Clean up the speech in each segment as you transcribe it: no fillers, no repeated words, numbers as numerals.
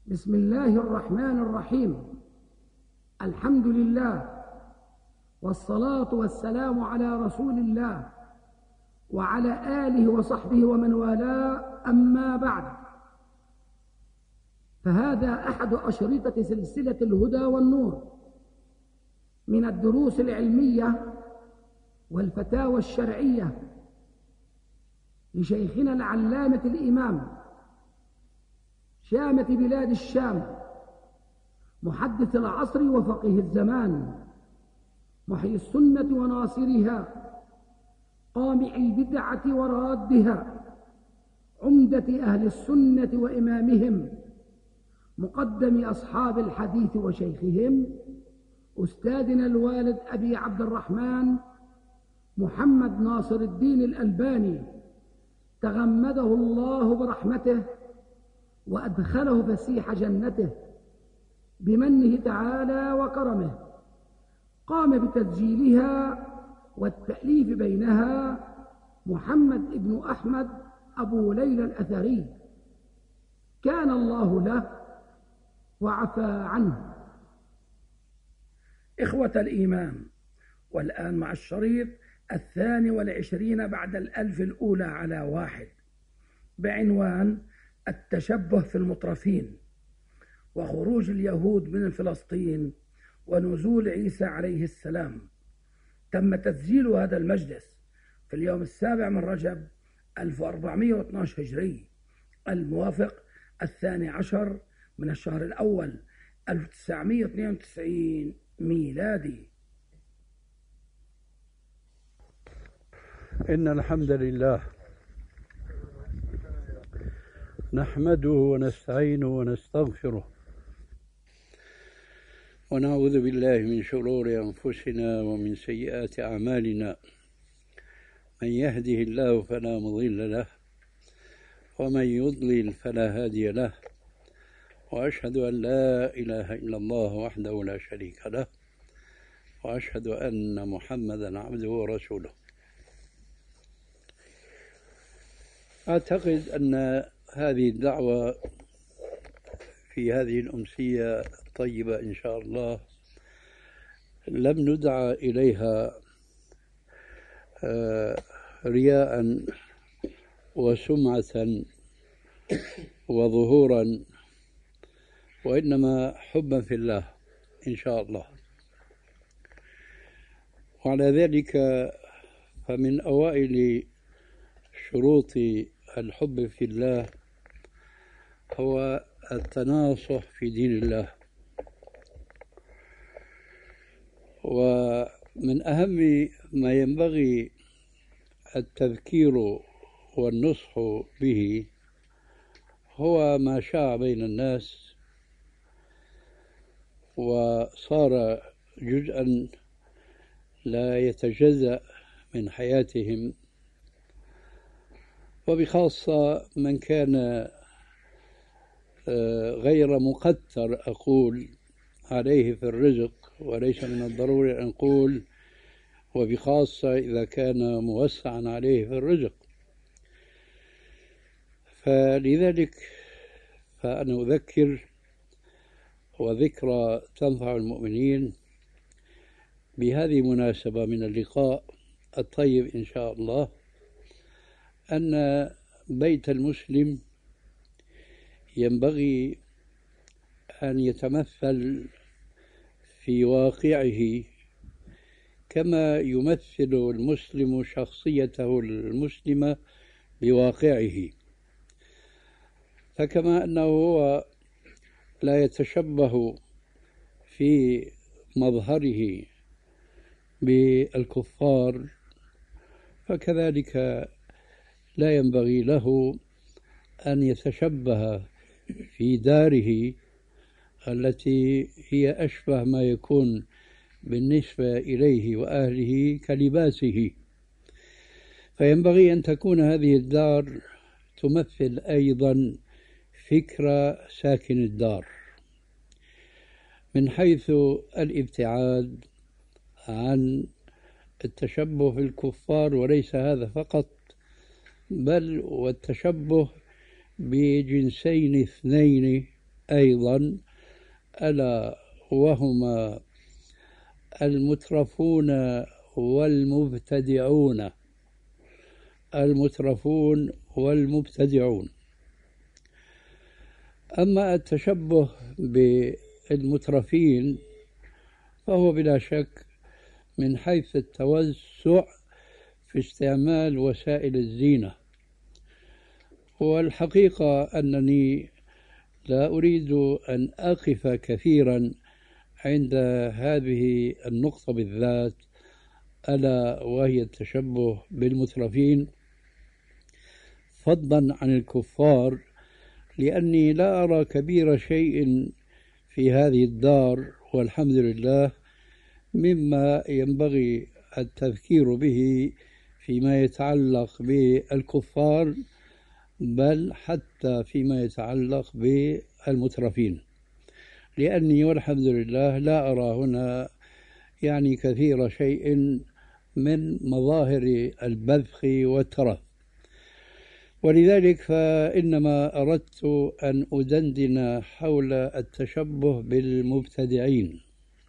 بسم الله الرحمن الرحيم. الحمد لله والصلاة والسلام على رسول الله وعلى آله وصحبه ومن والاه، أما بعد، فهذا أحد أشرطة سلسلة الهدى والنور من الدروس العلمية والفتاوى الشرعية لشيخنا العلامة الإمام شامة بلاد الشام، محدث العصر وفقيه الزمان، محيي السنة وناصرها، قامع البدعة ورادها، عمدة أهل السنة وإمامهم، مقدم أصحاب الحديث وشيخهم، أستاذنا الوالد أبي عبد الرحمن محمد ناصر الدين الألباني، تغمده الله برحمته وأدخله فسيح جنته بمنه تعالى وكرمه. قام بتسجيلها والتأليف بينها محمد بن أحمد أبو ليلى الأثري، كان الله له وعفى عنه. إخوة الإيمان، والآن مع الشريط 22 بعد 1000 الأولى على 1 بعنوان التشبه في المطرفين، وخروج اليهود من فلسطين، ونزول عيسى عليه السلام. تم تسجيل هذا المجلس في اليوم 7 من رجب 1412 هجري، الموافق 12 من الشهر الأول 1992 ميلادي. إن الحمد لله نحمده ونستعينه ونستغفره ونعوذ بالله من شرور أنفسنا ومن سيئات أعمالنا. من يهده الله فلا مضل له ومن يضلل فلا هادي له، وأشهد أن لا إله إلا الله وحده لا شريك له، وأشهد أن محمدا عبده ورسوله. أعتقد أن هذه الدعوة في هذه الأمسية الطيبة إن شاء الله لم ندعى إليها رياء وسمعة وظهورا، وإنما حبا في الله إن شاء الله. وعلى ذلك فمن أوائل شروط الحب في الله هو التناصح في دين الله. ومن أهم ما ينبغي التذكير والنصح به هو ما شاع بين الناس وصار جزءا لا يتجزأ من حياتهم، وبخاصة من كان غير مقتر أقول عليه في الرزق، وليس من الضروري أن نقول وبخاصة إذا كان موسعا عليه في الرزق. فلذلك فأنا أذكر، وذكرى تنفع المؤمنين، بهذه المناسبة من اللقاء الطيب إن شاء الله، أن بيت المسلم ينبغي أن يتمثل في واقعه كما يمثل المسلم شخصيته المسلمة بواقعه. فكما أنه هو لا يتشبه في مظهره بالكفار، فكذلك لا ينبغي له أن يتشبه في داره التي هي أشبه ما يكون بالنسبة إليه وأهله كلباسه. فينبغي أن تكون هذه الدار تمثل أيضا فكرة ساكن الدار، من حيث الابتعاد عن التشبه في الكفار، وليس هذا فقط، بل والتشبه بجنسين اثنين أيضا، ألا وهما المترفون والمبتدعون. المترفون والمبتدعون. أما التشبه بالمترفين فهو بلا شك من حيث التوسع في استعمال وسائل الزينة، والحقيقة أنني لا أريد أن أقف كثيرا عند هذه النقطة بالذات، ألا وهي التشبه بالمترفين، فضلا عن الكفار، لأني لا أرى كبير شيء في هذه الدار والحمد لله مما ينبغي التذكير به فيما يتعلق بالكفار، بل حتى فيما يتعلق بالمترفين، لأني والحمد لله لا أرى هنا يعني كثير شيء من مظاهر البذخ والترف. ولذلك فإنما أردت أن أدندن حول التشبه بالمبتدعين،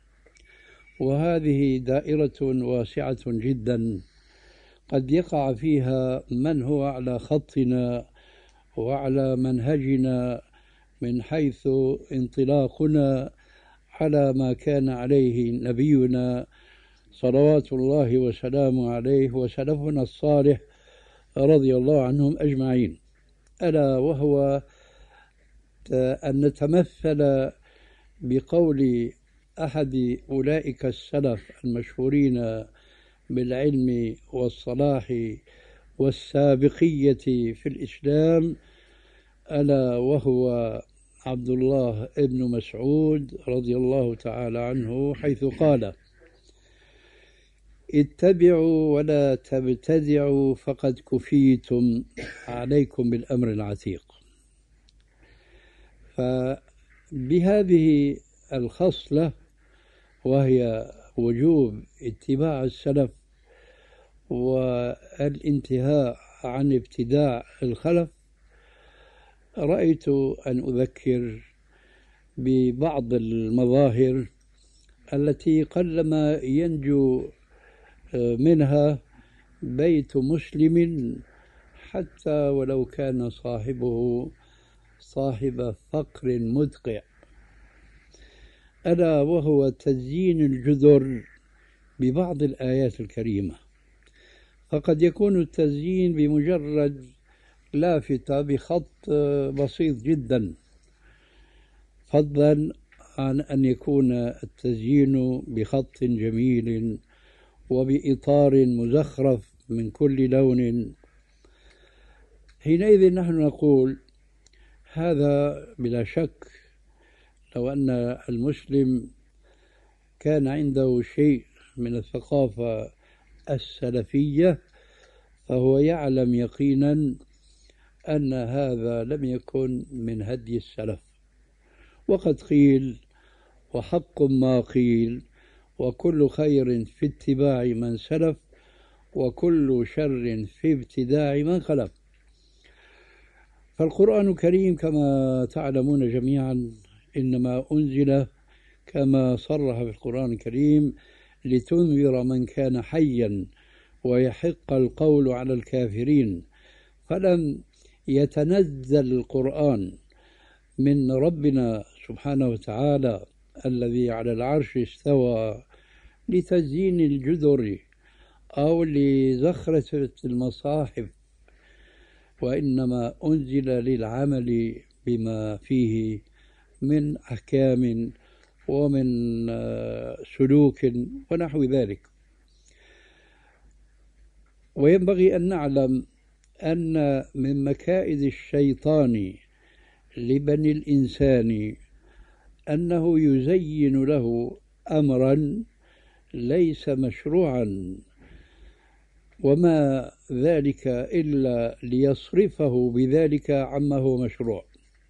وهذه دائرة واسعة جدا قد يقع فيها من هو على خطنا وعلى منهجنا من حيث انطلاقنا على ما كان عليه نبينا صلوات الله وسلامه عليه وسلفنا الصالح رضي الله عنهم أجمعين، ألا وهو أن نتمثل بقول أحد أولئك السلف المشهورين بالعلم والصلاح والسابقية في الإسلام، ألا وهو عبد الله بن مسعود رضي الله تعالى عنه، حيث قال: اتبعوا ولا تبتدعوا فقد كفيتم، عليكم بالأمر العتيق. فبهذه الخصلة، وهي وجوب اتباع السلف والانتهاء عن ابتداع الخلف، رأيت أن أذكر ببعض المظاهر التي قلما ينجو منها بيت مسلم حتى ولو كان صاحبه صاحب فقر مدقع، ألا وهو تزيين الجذر ببعض الآيات الكريمة. فقد يكون التزيين بمجرد لافتة بخط بسيط جدا، فضلا عن أن يكون التزيين بخط جميل وبإطار مزخرف من كل لون. حينئذ نحن نقول هذا بلا شك لو أن المسلم كان عنده شيء من الثقافة السلفية فهو يعلم يقينا أن هذا لم يكن من هدي السلف. وقد قيل وحق ما قيل: وكل خير في اتباع من سلف وكل شر في ابتداع من خلف. فالقرآن الكريم كما تعلمون جميعا إنما أنزل كما صرح في القرآن الكريم لتنذر من كان حيا ويحق القول على الكافرين، فلم يتنزل القرآن من ربنا سبحانه وتعالى الذي على العرش استوى لتزيين الجذر أو لزخرفة المصاحف، وإنما أنزل للعمل بما فيه من أحكام ومن سلوك ونحو ذلك. وينبغي أن نعلم أن من مكائد الشيطان لبني الإنسان أنه يزين له أمرا ليس مشروعا، وما ذلك إلا ليصرفه بذلك عما هو مشروع.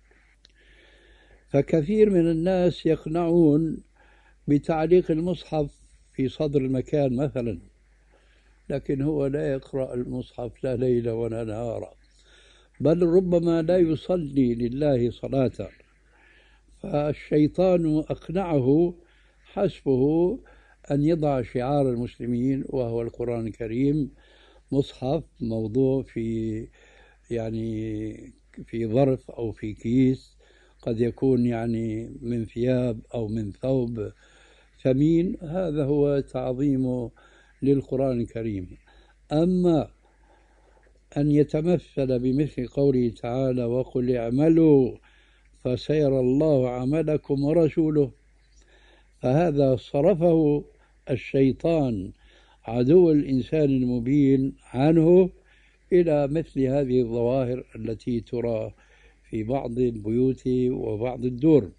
فكثير من الناس يقنعون بتعليق المصحف في صدر المكان مثلا، لكن هو لا يقرأ المصحف لا ليلا ولا نهارا، بل ربما لا يصلي لله صلاة، فالشيطان أقنعه حسبه أن يضع شعار المسلمين وهو القرآن الكريم، مصحف موضوع في يعني في ظرف أو في كيس، قد يكون يعني من ثياب أو من ثوب ثمين. هذا هو تعظيمه للقرآن الكريم. أما أن يتمثل بمثل قوله تعالى وقل اعملوا فسيرى الله عملكم ورسوله، فهذا صرفه الشيطان عدو الإنسان المبين عنه إلى مثل هذه الظواهر التي ترى في بعض البيوت وبعض الدور.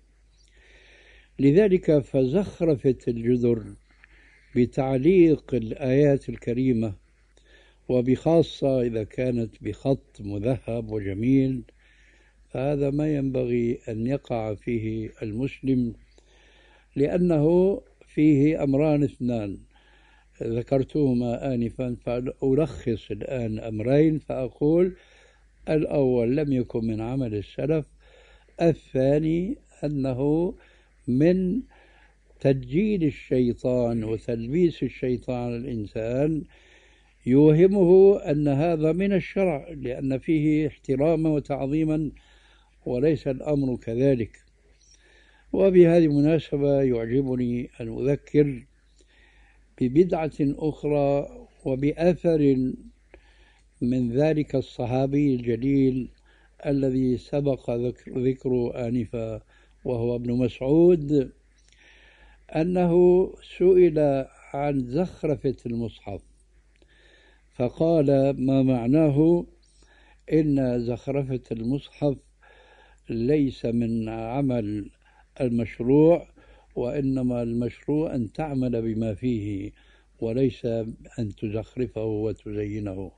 لذلك فزخرفت الجذر بتعليق الآيات الكريمة، وبخاصة إذا كانت بخط مذهب وجميل، فهذا ما ينبغي أن يقع فيه المسلم، لأنه فيه أمران اثنان ذكرتهما آنفا، فألخص الآن أمرين فأقول: الأول لم يكن من عمل السلف، الثاني أنه من تدجيل الشيطان وتلبيس الشيطان الإنسان، يوهمه أن هذا من الشرع لأن فيه احتراما وتعظيما، وليس الأمر كذلك. وبهذه المناسبة يعجبني أن أذكر ببدعة أخرى وبأثر من ذلك الصحابي الجليل الذي سبق ذكره آنفا، وهو ابن مسعود، أنه سئل عن زخرفة المصحف فقال: ما معناه؟ إن زخرفة المصحف ليس من عمل المشروع، وإنما المشروع أن تعمل بما فيه وليس أن تزخرفه وتزينه.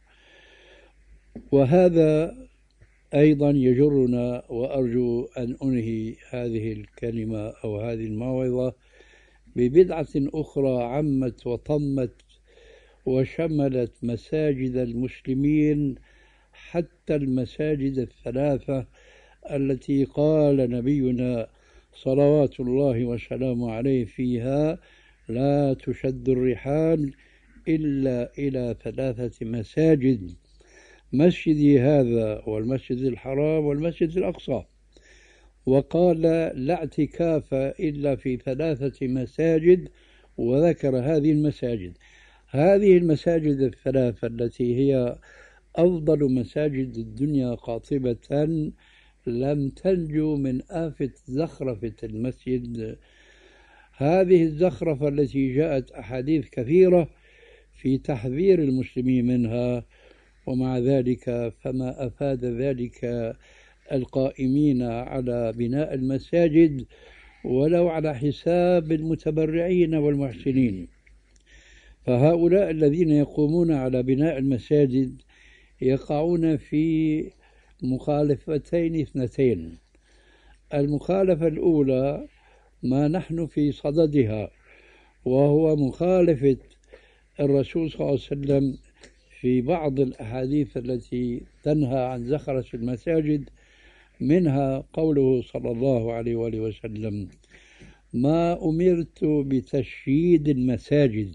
وهذا أيضا يجرنا، وأرجو أن أنهي هذه الكلمة أو هذه الموعظة ببدعة أخرى عمت وطمت وشملت مساجد المسلمين، حتى المساجد الثلاثة التي قال نبينا صلوات الله وسلامه عليه فيها: لا تشد الرحال إلا إلى ثلاثة مساجد، مسجدي هذا والمسجد الحرام والمسجد الأقصى. وقال: لا اعتكاف إلا في ثلاثة مساجد، وذكر هذه المساجد. هذه المساجد الثلاثة التي هي أفضل مساجد الدنيا قاطبة لم تنجو من آفة زخرفة المسجد. هذه الزخرفة التي جاءت أحاديث كثيرة في تحذير المسلمين منها، ومع ذلك فما أفاد ذلك القائمين على بناء المساجد ولو على حساب المتبرعين والمحسنين. فهؤلاء الذين يقومون على بناء المساجد يقعون في مخالفتين اثنتين. المخالفة الأولى ما نحن في صددها، وهو مخالفة الرسول صلى الله عليه وسلم في بعض الأحاديث التي تنهى عن زخرفة المساجد، منها قوله صلى الله عليه وآله وسلم: ما أمرت بتشييد المساجد،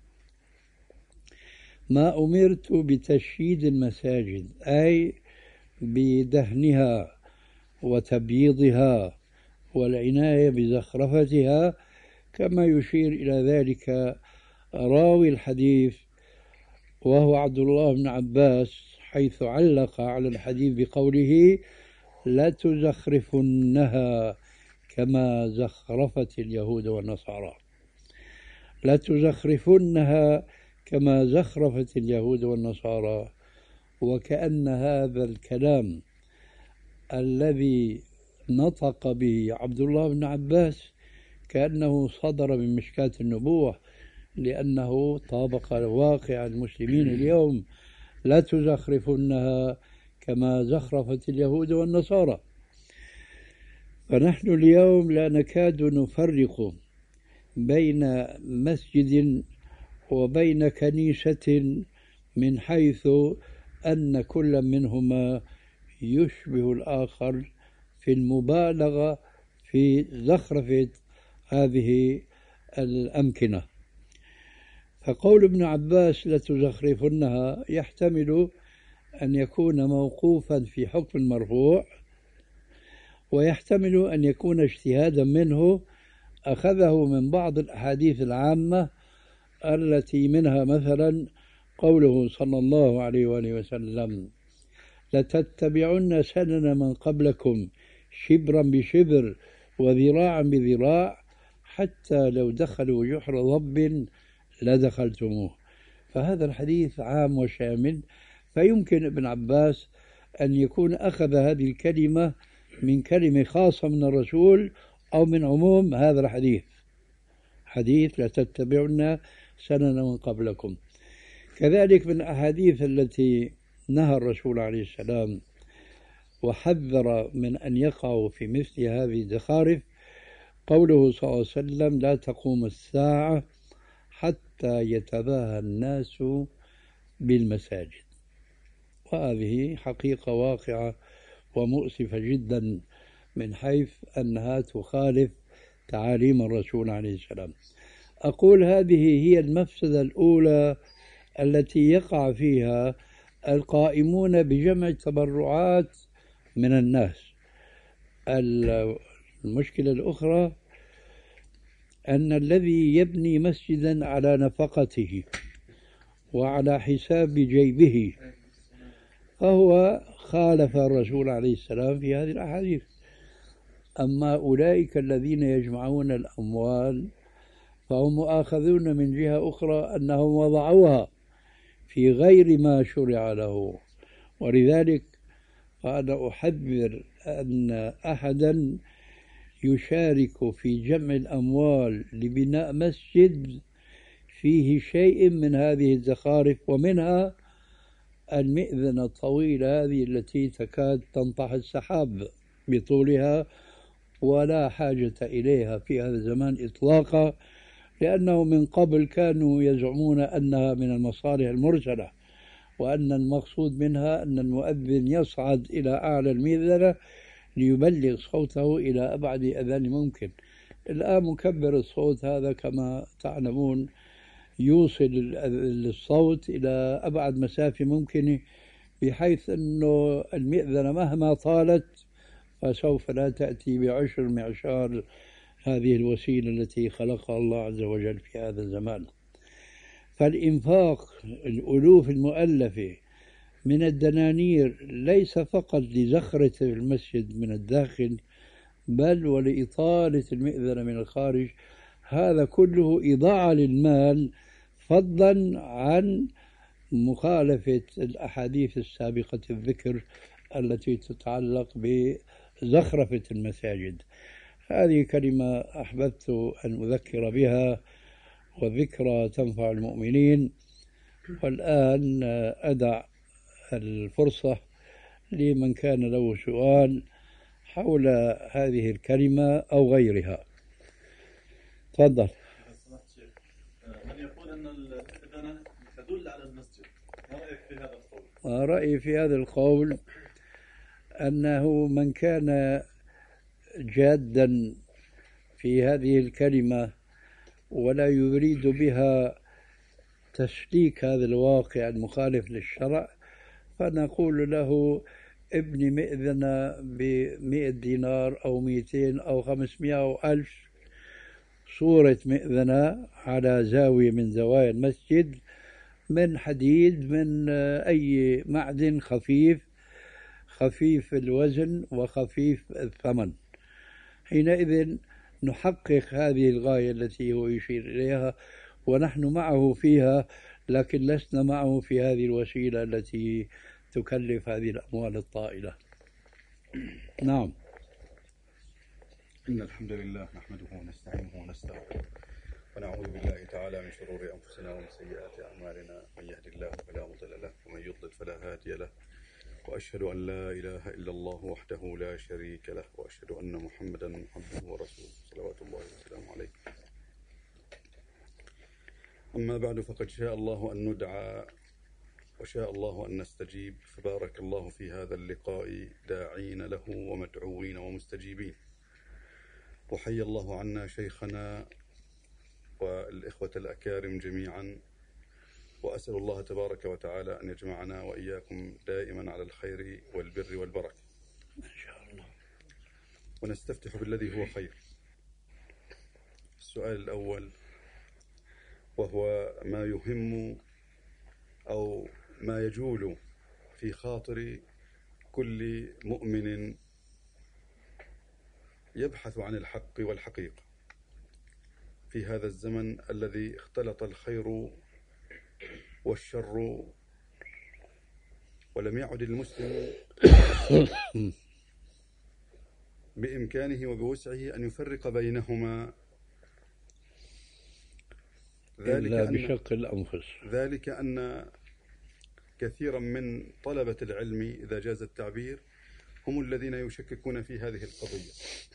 ما أمرت بتشييد المساجد أي بدهنها وتبييضها والعناية بزخرفتها، كما يشير إلى ذلك راوي الحديث وهو عبد الله بن عباس، حيث علق على الحديث بقوله: لتزخرفنها كما زخرفت اليهود والنصارى، لتزخرفنها كما زخرفت اليهود والنصارى. وكأن هذا الكلام الذي نطق به عبد الله بن عباس كأنه صدر من مشكاة النبوة، لأنه طابق واقع المسلمين اليوم: لا تزخرفنها كما زخرفت اليهود والنصارى. فنحن اليوم لا نكاد نفرق بين مسجد وبين كنيسة، من حيث أن كل منهما يشبه الآخر في المبالغة في زخرفة هذه الأمكنة. فقول ابن عباس لتزخرفنها يحتمل أن يكون موقوفا في حكم المرفوع، ويحتمل أن يكون اجتهادا منه أخذه من بعض الأحاديث العامة التي منها مثلا قوله صلى الله عليه وآله وسلم: لتتبعن سنن من قبلكم شبرا بشبر وذراعا بذراع حتى لو دخلوا جحر ضب لدخلتموه. فهذا الحديث عام وشامل، فيمكن ابن عباس أن يكون أخذ هذه الكلمة من كلمة خاصة من الرسول أو من عموم هذا الحديث، حديث لتتبعن سنن من قبلكم. كذلك من الأحاديث التي نهى الرسول عليه السلام وحذر من أن يقعوا في مثل هذه الزخارف قوله صلى الله عليه وسلم: لا تقوم الساعة حتى يتباهى الناس بالمساجد. وهذه حقيقة واقعة ومؤسفة جدا من حيث أنها تخالف تعاليم الرسول عليه السلام. أقول هذه هي المفسدة الأولى التي يقع فيها القائمون بجمع التبرعات من الناس. المشكلة الأخرى أن الذي يبني مسجدا على نفقته وعلى حساب جيبه فهو خالف الرسول عليه السلام في هذه الأحاديث. أما أولئك الذين يجمعون الأموال فهم مؤاخذون من جهة أخرى أنهم وضعوها في غير ما شرع له. ولذلك أنا أحذر أن أحدا يشارك في جمع الأموال لبناء مسجد فيه شيء من هذه الزخارف، ومنها المئذنة الطويلة هذه التي تكاد تنطح السحاب بطولها، ولا حاجة إليها في هذا الزمان إطلاقا، لأنه من قبل كانوا يزعمون أنها من المصالح المرسلة، وأن المقصود منها أن المؤذن يصعد إلى أعلى المئذنة ليبلغ صوته إلى أبعد أذان ممكن. الآن مكبر الصوت هذا كما تعلمون يوصل الصوت إلى أبعد مسافة ممكنة، بحيث أنه المئذنة مهما طالت فسوف لا تأتي بعشر معشار هذه الوسيلة التي خلقها الله عز وجل في هذا الزمان. فالإنفاق الألوف المؤلفة من الدنانير ليس فقط لزخرة المسجد من الداخل، بل ولإطالة المئذنة من الخارج، هذا كله إضاعة للمال، فضلا عن مخالفة الأحاديث السابقة الذكر التي تتعلق بزخرفة المساجد. هذه كلمة أحببت أن أذكر بها، والذكرى تنفع المؤمنين. والآن أدع الفرصة لمن كان له سؤال حول هذه الكلمة أو غيرها. تفضل. من يقول أن الإذن تدل على المسجد، ما رأيك في هذا القول؟ رأيي في هذا القول أنه من كان جادا في هذه الكلمة ولا يريد بها تسليك هذا الواقع المخالف للشرع، فنقول له ابن مئذنة ب100 دينار أو 200 أو 500 أو 1000 صورة مئذنة على زاوية من زوايا المسجد من حديد، من أي معدن خفيف الوزن وخفيف الثمن. حينئذ نحقق هذه الغاية التي هو يشير إليها، ونحن معه فيها، لكن لسنا معه في هذه الوسيلة التي تكلف هذه الأموال الطائلة. نعم. إن الحمد لله نحمده ونستعينه ونستغفره ونعوذ بالله تعالى من شرور أنفسنا ومن سيئات أعمالنا، من يهد الله فلا مضل له ومن يضلل فلا هادي له، وأشهد أن لا إله إلا الله وحده لا شريك له، وأشهد أن محمدا عبده ورسوله صلوات الله وسلامه عليه. أما بعد، فقد شاء الله أن ندعى وشاء الله أن نستجيب، فبارك الله في هذا اللقاء داعين له ومدعوين ومستجيبين. وحي الله عنا شيخنا والإخوة الأكارم جميعا، وأسأل الله تبارك وتعالى أن يجمعنا وإياكم دائما على الخير والبر والبركة إن شاء الله. ونستفتح بالذي هو خير. السؤال الأول، وهو ما يهم أو ما يجول في خاطر كل مؤمن يبحث عن الحق والحقيقة في هذا الزمن الذي اختلط الخير والشر، ولم يعد المسلم بإمكانه وبوسعه أن يفرق بينهما، إلا بشق الأنفس. ذلك أن كثيرا من طلبة العلم إذا جاز التعبير هم الذين يشككون في هذه القضية.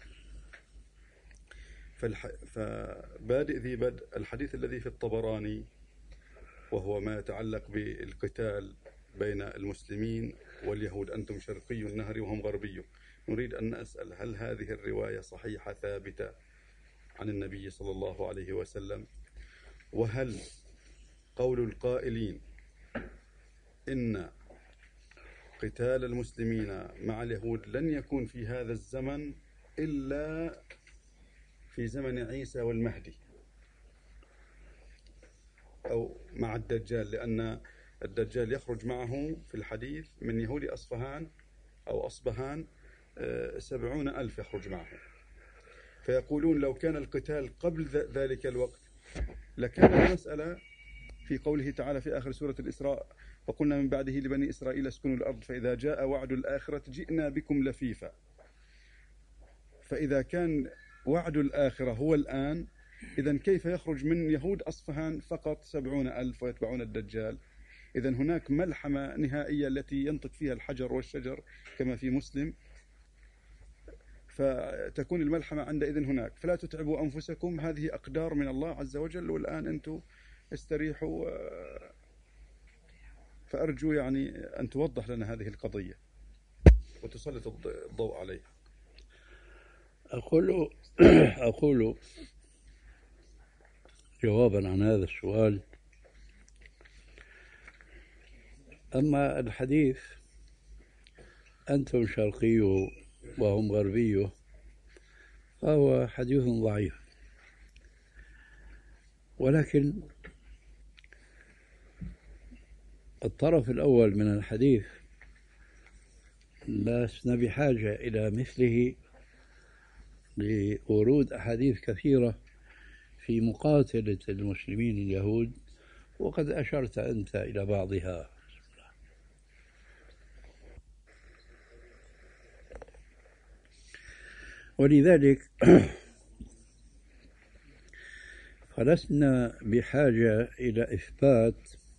فبادئ ذي بدء الحديث الذي في الطبراني، وهو ما يتعلق بالقتال بين المسلمين واليهود، أنتم شرقي النهر وهم غربي. نريد أن نسأل، هل هذه الرواية صحيحة ثابتة عن النبي صلى الله عليه وسلم؟ وهل قول القائلين إن قتال المسلمين مع اليهود لن يكون في هذا الزمن إلا في زمن عيسى والمهدي أو مع الدجال، لأن الدجال يخرج معه في الحديث من يهود أصفهان أو أصبهان 70,000 يخرج معه. فيقولون لو كان القتال قبل ذلك الوقت لكان المسألة في قوله تعالى في آخر سورة الإسراء: وقلنا من بعده لبني إسرائيل اسكنوا الأرض فإذا جاء وعد الآخرة جئنا بكم لفيفا. فإذا كان وعد الآخرة هو الآن، إذن كيف يخرج من يهود أصفهان فقط 70,000 ويتبعون الدجال؟ إذن هناك ملحمة نهائية التي ينطق فيها الحجر والشجر كما في مسلم، فتكون الملحمة عندئذ هناك. فلا تتعبوا أنفسكم، هذه أقدار من الله عز وجل، والآن أنتم استريحوا. فأرجو يعني أن توضح لنا هذه القضية وتسلط الضوء عليها. أقول جوابا عن هذا السؤال: أما الحديث أنتم شرقي وهم غربي فهو حديث ضعيف، ولكن الطرف الأول من الحديث لسنا بحاجة إلى مثله لورود أحاديث كثيرة في مقاتلة المسلمين اليهود، وقد أشرت أنت إلى بعضها. ولذلك فلسنا بحاجة إلى إثبات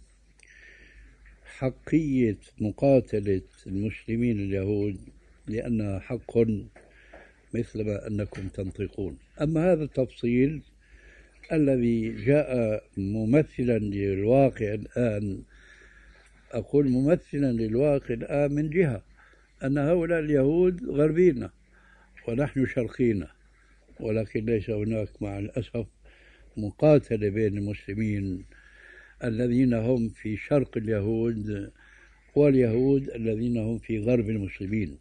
حقية مقاتلة المسلمين اليهود، لأنها حق مثلما أنكم تنطقون. أما هذا التفصيل الذي جاء ممثلا للواقع الآن، أقول ممثلا للواقع الآن من جهة أن هؤلاء اليهود غربينا ونحن شرقينا، ولكن ليس هناك مع الأسف مقاتلة بين المسلمين الذين هم في شرق اليهود واليهود الذين هم في غرب المسلمين.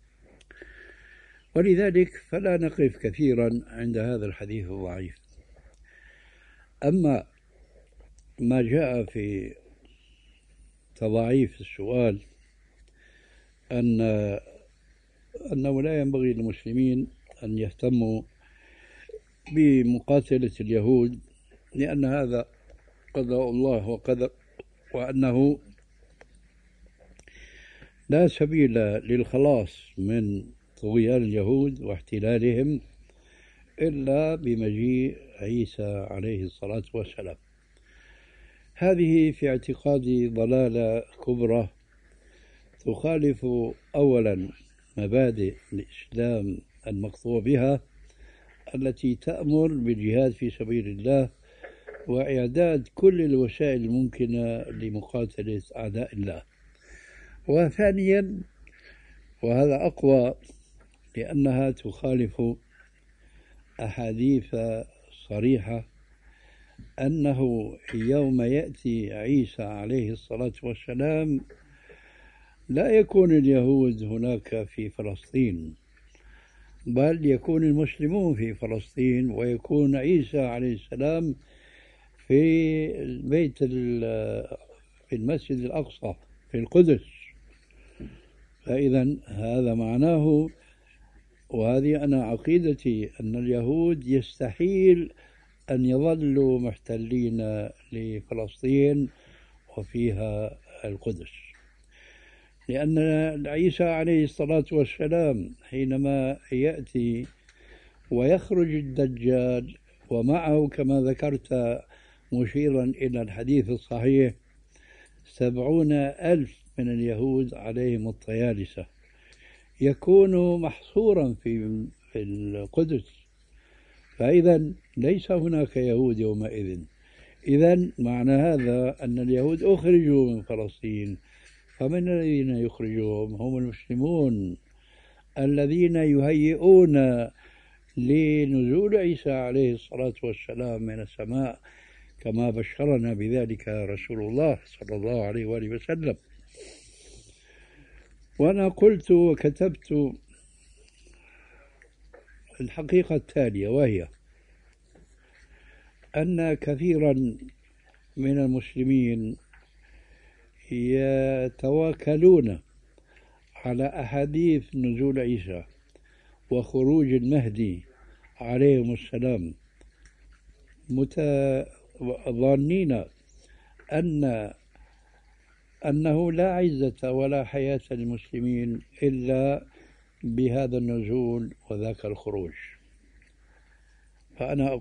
ولذلك فلا نقف كثيرا عند هذا الحديث الضعيف. أما ما جاء في تضعيف السؤال أنه لا ينبغي للمسلمين أن يهتموا بمقاتلة اليهود لأن هذا قضاء الله وقدر، وأنه لا سبيل للخلاص من طغيان اليهود واحتلالهم إلا بمجيء عيسى عليه الصلاة والسلام. هذه في اعتقادي ضلالة كبرى تخالف أولا مبادئ الإسلام المقطوع بها التي تأمر بالجهاد في سبيل الله وإعداد كل الوسائل الممكنة لمقاتلة أعداء الله. وثانيا، وهذا أقوى، لأنها تخالف أحاديث صريحة أنه يوم يأتي عيسى عليه الصلاة والسلام لا يكون اليهود هناك في فلسطين، بل يكون المسلمون في فلسطين، ويكون عيسى عليه السلام في في المسجد الأقصى في القدس. فإذا هذا معناه، وهذه أنا عقيدتي، أن اليهود يستحيل أن يظلوا محتلين لفلسطين وفيها القدس، لأن عيسى عليه الصلاة والسلام حينما يأتي ويخرج الدجال ومعه كما ذكرت مشيرا إلى الحديث الصحيح 70,000 من اليهود عليهم الطيالسة، يكون محصورا في القدس، فإذا ليس هناك يهود يومئذ. إذا معنى هذا أن اليهود أخرجوا من فلسطين، فمن الذين يخرجهم؟ هم المسلمون الذين يهيئون لنزول عيسى عليه الصلاة والسلام من السماء كما بشرنا بذلك رسول الله صلى الله عليه وآله وسلم. وأنا قلت وكتبت الحقيقة التالية، وهي أن كثيرا من المسلمين يتواكلون على أحاديث نزول عيسى وخروج المهدي عليهم السلام، ظانين أنه لا عزة ولا حياة للمسلمين إلا بهذا النزول وذاك الخروج. فأنا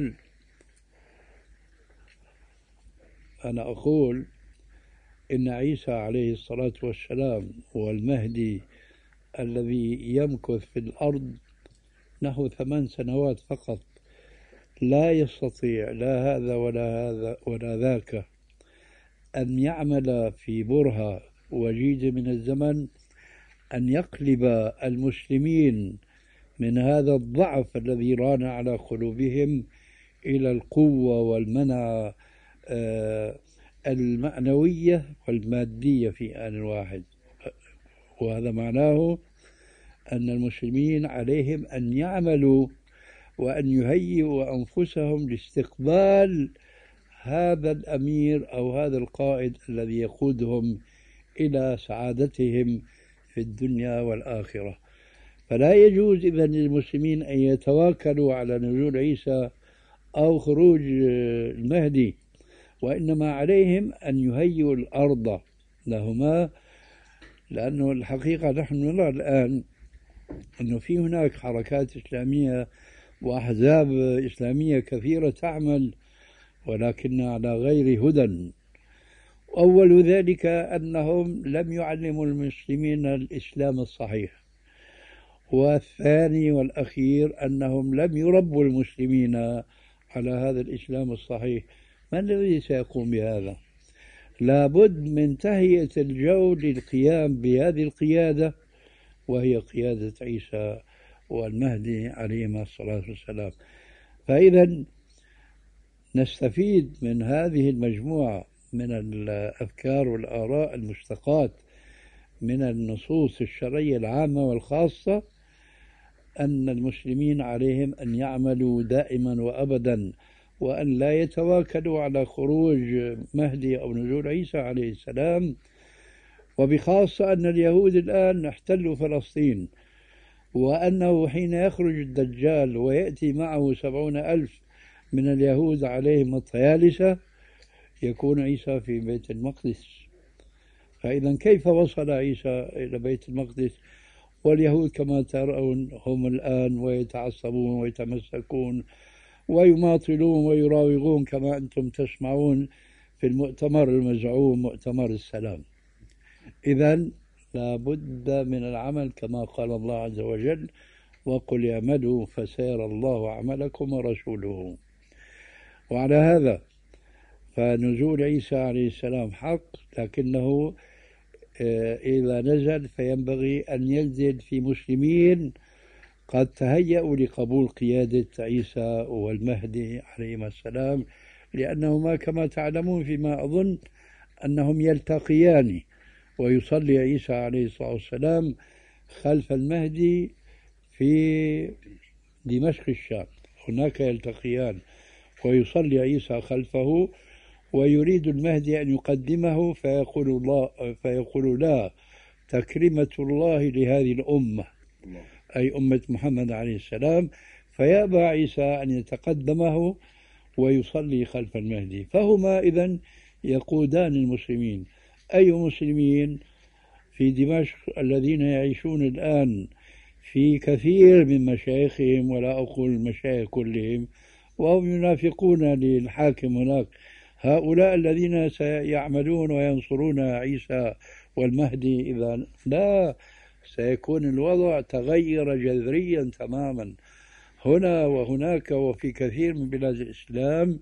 أقول إن عيسى عليه الصلاة والسلام هو المهدي الذي يمكث في الأرض نحو 8 سنوات فقط، لا يستطيع لا هذا ولا ذاك أن يعمل في برهة وجيزة من الزمن أن يقلب المسلمين من هذا الضعف الذي ران على قلوبهم إلى القوة والمنع المعنوية والمادية في آن واحد. وهذا معناه أن المسلمين عليهم أن يعملوا وأن يهيئوا أنفسهم لاستقبال هذا الأمير أو هذا القائد الذي يقودهم إلى سعادتهم في الدنيا والآخرة. فلا يجوز إذن للمسلمين أن يتواكلوا على نزول عيسى أو خروج المهدي، وإنما عليهم أن يهيئوا الأرض لهما، لأنه الحقيقة نحن نرى الآن أنه في هناك حركات إسلامية وأحزاب إسلامية كثيرة تعمل، ولكن على غير هدى. أول ذلك أنهم لم يعلموا المسلمين الإسلام الصحيح، والثاني والأخير أنهم لم يربوا المسلمين على هذا الإسلام الصحيح. من الذي سيقوم بهذا؟ لابد من تهيئة الجو للقيام بهذه القيادة، وهي قيادة عيسى والمهدي عليهما الصلاة والسلام. فإذا نستفيد من هذه المجموعة من الأفكار والآراء المشتقات من النصوص الشرعية العامة والخاصة أن المسلمين عليهم أن يعملوا دائما وأبدا، وأن لا يتواكلوا على خروج مهدي أو نزول عيسى عليه السلام. وبخاصة أن اليهود الآن احتلوا فلسطين، وأنه حين يخرج الدجال ويأتي معه 70,000 من اليهود عليهم الطيالسة يكون عيسى في بيت المقدس. فإذا كيف وصل عيسى إلى بيت المقدس واليهود كما ترون هم الآن ويتعصبون ويتمسكون ويماطلون ويراوغون كما أنتم تسمعون في المؤتمر المزعوم مؤتمر السلام؟ إذن لا بد من العمل كما قال الله عز وجل: وقل اعملوا فسيرى الله عملكم ورسوله. وعلى هذا فنزول عيسى عليه السلام حق، لكنه إذا نزل فينبغي أن ينزل في مسلمين قد تهيأوا لقبول قيادة عيسى والمهدي عليهما السلام، لأنهما كما تعلمون فيما أظن أنهم يلتقيان، ويصلي عيسى عليه الصلاة والسلام خلف المهدي في دمشق الشام، هناك يلتقيان، ويصلي عيسى خلفه، ويريد المهدي أن يقدمه فيقول لا، تكريمة الله لهذه الأمة، أي أمة محمد عليه السلام، فيأبى عيسى أن يتقدمه ويصلي خلف المهدي. فهما إذن يقودان المسلمين. أي مسلمين في دمشق الذين يعيشون الآن في كثير من مشايخهم، ولا أقول المشايخ كلهم، وهم ينافقون للحاكم هناك، هؤلاء الذين سيعملون وينصرون عيسى والمهدي إذا لا، سيكون الوضع تغير جذريا تماما هنا وهناك وفي كثير من بلاد الإسلام،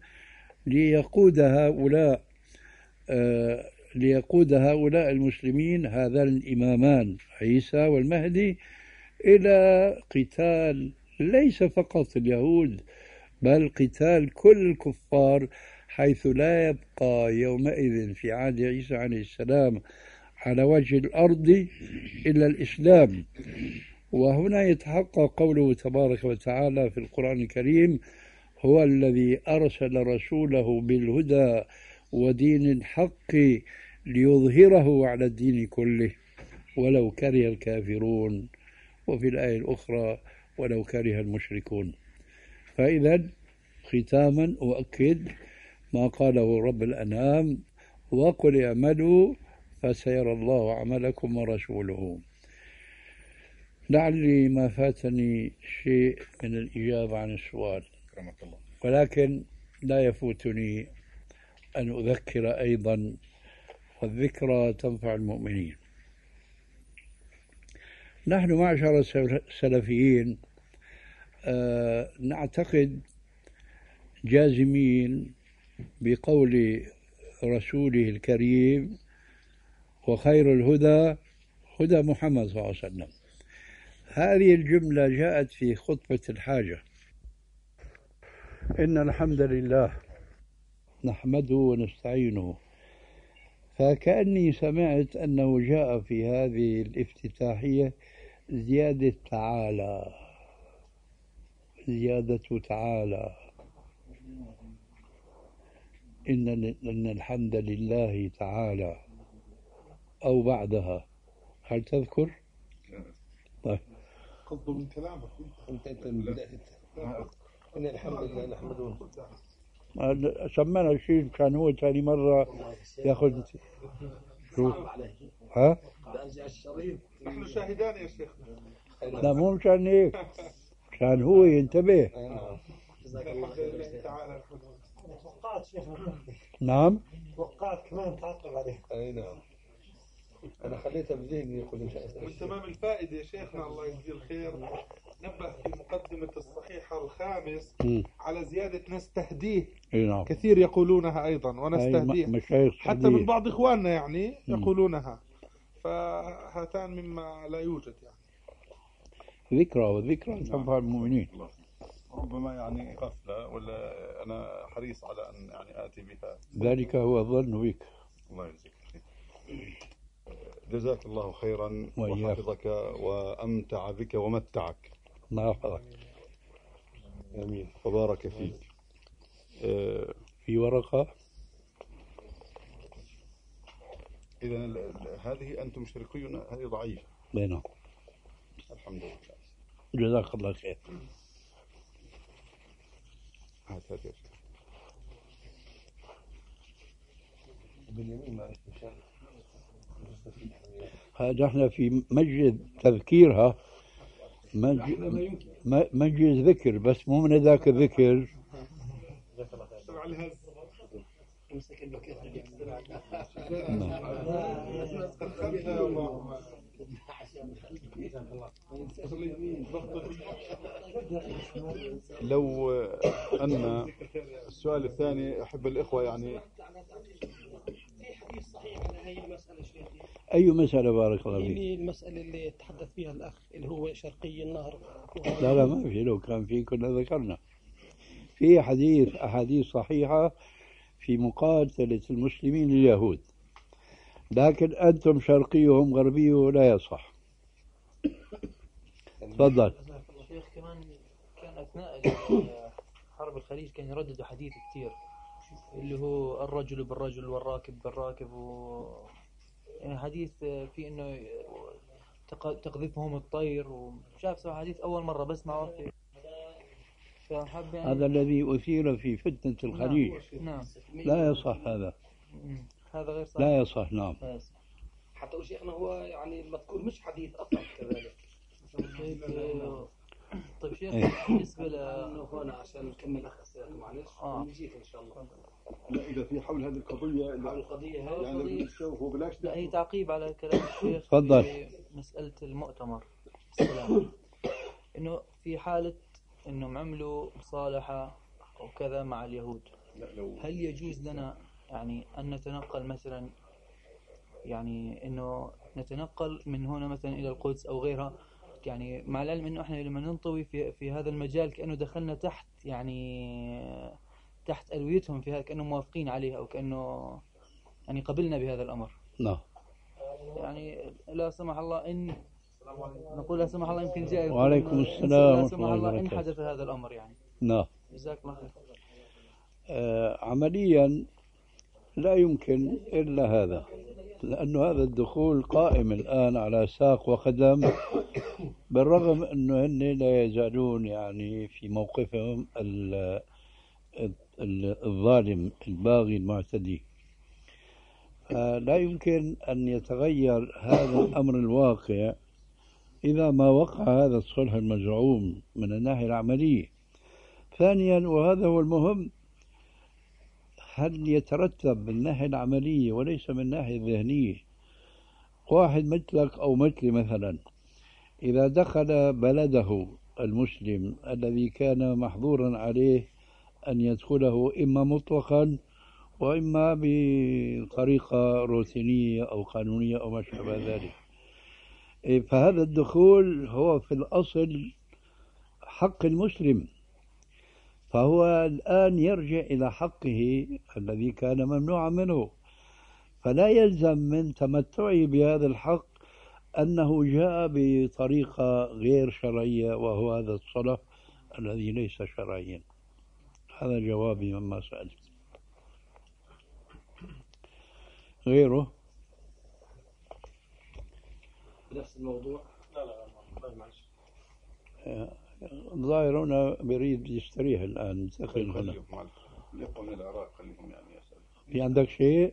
ليقود هؤلاء المسلمين هذان الإمامان عيسى والمهدي إلى قتال ليس فقط اليهود، بل قتال كل الكفار، حيث لا يبقى يومئذ في عهد عيسى عليه السلام على وجه الأرض إلا الإسلام. وهنا يتحقق قوله تبارك وتعالى في القرآن الكريم: هو الذي أرسل رسوله بالهدى ودين الحق ليظهره على الدين كله ولو كره الكافرون، وفي الآية الأخرى ولو كره المشركون. فإذا ختاما أؤكد ما قاله رب الأنام: وقل اعملوا فسيرى الله عملكم ورسوله. لعلي ما فاتني شيء من الإجابة عن السؤال، ولكن لا يفوتني أن أذكر أيضا، والذكرى تنفع المؤمنين. نحن معشر السلفيين نعتقد جازمين بقول رسوله الكريم: وخير الهدى هدى محمد صلى الله عليه وسلم. هذه الجملة جاءت في خطبة الحاجة: إن الحمد لله نحمده ونستعينه. فكأني سمعت أنه جاء في هذه الافتتاحية زيادة تعالى، زيادة تعالى، إن الحمد لله تعالى، أو بعدها. هل تذكر؟ طيب. قلت من كلامك أنت بدأت إن الحمد لله نحمده. سمعنا شيء كان هو ثاني مرة ياخذ شو؟ ها؟ نحن شاهدان يا شيخ. لا مو مشان هيك، مشان هو ينتبه. الحمد لله تعالى. توقعت شيخنا. نعم. توقعت كمان تعقب عليه. أي نعم. أنا خليتها بذهني يقول إن شاء الله. من تمام الفائدة يا شيخنا الله يجزيه الخير، نبه في مقدمة الصحيحة الخامس على زيادة نستهديه. نعم. كثير يقولونها أيضا ونستهديه، حتى من بعض إخواننا يعني يقولونها، فهاتان مما لا يوجد يعني. ذكرى، والذكرى تنفع المؤمنين. ربما يعني غفلة، ولا أنا حريص على أن يعني آتي بها. ذلك هو الظن بك. الله يجزيك. جزاك الله خيرا وحفظك وأمتع بك ومتعك. الله يحفظك. آمين. وبارك فيك. في ورقة. إذا هذه أنتم شركيون، هذه ضعيفة. نعم. الحمد لله. جزاك الله خير. هذا احنا في مجلس تذكيرها، مجلس ذكر، بس مو من ذاك الذكر. لو أن السؤال الثاني أحب الإخوة يعني حديث صحيح على هي المسألة شيخي. أي مسألة بارك الله فيك؟ هي المسألة اللي تحدث فيها الأخ اللي هو شرقي النهر. لا ما في، لو كان في كنا ذكرنا. في أحاديث صحيحة في مقاتلة المسلمين لليهود، لكن أنتم شرقي وهم غربي ولا يصح. تفضل. شيخ كمان كان أثناء حرب الخليج كان يرددوا حديث كثير اللي هو الرجل بالرجل والراكب بالراكب يعني حديث في إنه تقذفهم الطير وشاف حديث أول مرة بسمعه في يعني هذا الذي أثير في فتنة الخليج. نعم. لا يصح هذا. هذا غير صحيح. لا يصح. نعم. حتى لو شيخنا هو يعني المذكور مش حديث أصلا كذلك. طيب شيخ بالنسبة هنا عشان نكمل أخ أسئلة معلش نجيك إن شاء الله. لا إذا في حول هذه القضية يعني بلاش. لا هي تعقيب على كلام الشيخ. تفضل. في مسألة المؤتمر السلام إنه في حالة إنهم عملوا مصالحة أو كذا مع اليهود، هل يجوز لنا يعني أن نتنقل مثلا، يعني إنه نتنقل من هنا مثلا إلى القدس أو غيرها، يعني مع العلم إنه إحنا لما ننطوي في هذا المجال كأنه دخلنا تحت يعني تحت ألويتهم في هذا، كأنه موافقين عليه أو كأنه يعني قبلنا بهذا الأمر. نعم. يعني لا سمح الله إن نقول لا سمح الله يمكن جاء. وعليكم السلام لا سمح الله إن حدث هذا الأمر يعني. نعم. جزاك الله خير. عمليا لا يمكن إلا هذا، لأن هذا الدخول قائم الآن على ساق وقدم، بالرغم أنه هن لا يزالون يعني في موقفهم الظالم الباغي المعتدي. لا يمكن أن يتغير هذا الأمر الواقع إذا ما وقع هذا الصلح المزعوم من الناحية العملية. ثانيا وهذا هو المهم، هل يترتب من الناحية العملية وليس من الناحية الذهنية؟ واحد مثلك أو مثلي مثلا إذا دخل بلده المسلم الذي كان محظورا عليه أن يدخله إما مطلقا وإما بطريقة روتينية أو قانونية أو ما شابه ذلك، فهذا الدخول هو في الأصل حق المسلم، فهو الآن يرجع إلى حقه الذي كان ممنوعا منه، فلا يلزم من تمتعه بهذا الحق أنه جاء بطريقة غير شرعية وهو هذا الصلح الذي ليس شرعيا. هذا جوابي مما سألت. غيره بنفس الموضوع. لا معلش. الظاهر هنا بريد يستريح الآن، ينتقل هنا. يبقى من العراق، خليهم يعني يسأل. في عندك شيء؟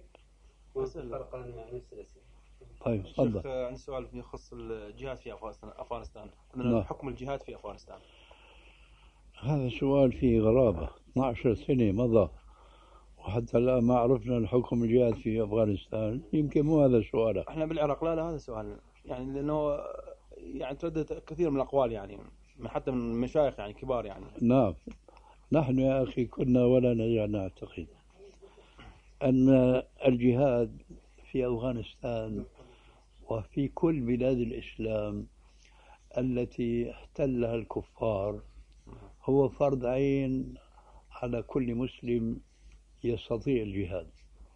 طيب تفضل. عندي سؤال يخص الجهاد في أفغانستان. من حكم الجهاد في أفغانستان؟ هذا سؤال فيه غرابة. 12 سنة مضى وحتى الآن ما عرفنا الحكم الجهاد في أفغانستان. يمكن مو هذا السؤال. احنا بالعراق لا هذا سؤال يعني، لأنه يعني تردد كثير من الأقوال يعني حتى من مشايخ يعني كبار يعني. نعم. نحن يا أخي كنا ولا نزال نعتقد أن الجهاد في أفغانستان وفي كل بلاد الإسلام التي احتلها الكفار هو فرض عين على كل مسلم يستطيع الجهاد.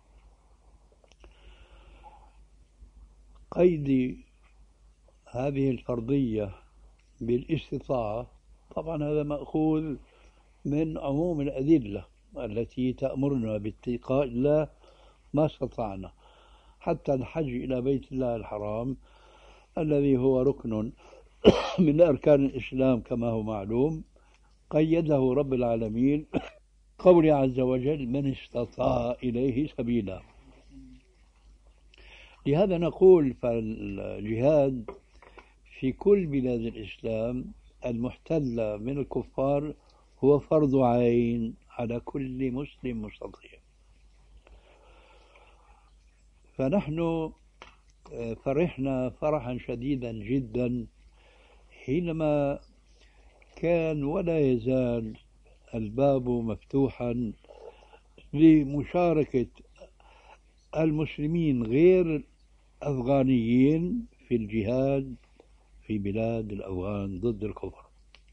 قيد هذه الفرضية بالاستطاعة طبعا هذا مأخوذ من عموم الأدلة التي تأمرنا باتقاء الله ما استطعنا. حتى الحج إلى بيت الله الحرام الذي هو ركن من أركان الإسلام كما هو معلوم، قيده رب العالمين قوله عز وجل من استطاع إليه سبيلا. لهذا نقول فالجهاد في كل بلاد الإسلام المحتلة من الكفار هو فرض عين على كل مسلم مستطيع. فنحن فرحنا فرحا شديدا جدا حينما كان ولا يزال الباب مفتوحا لمشاركة المسلمين غير الأفغانيين في الجهاد في بلاد الأفغان ضد الكفر.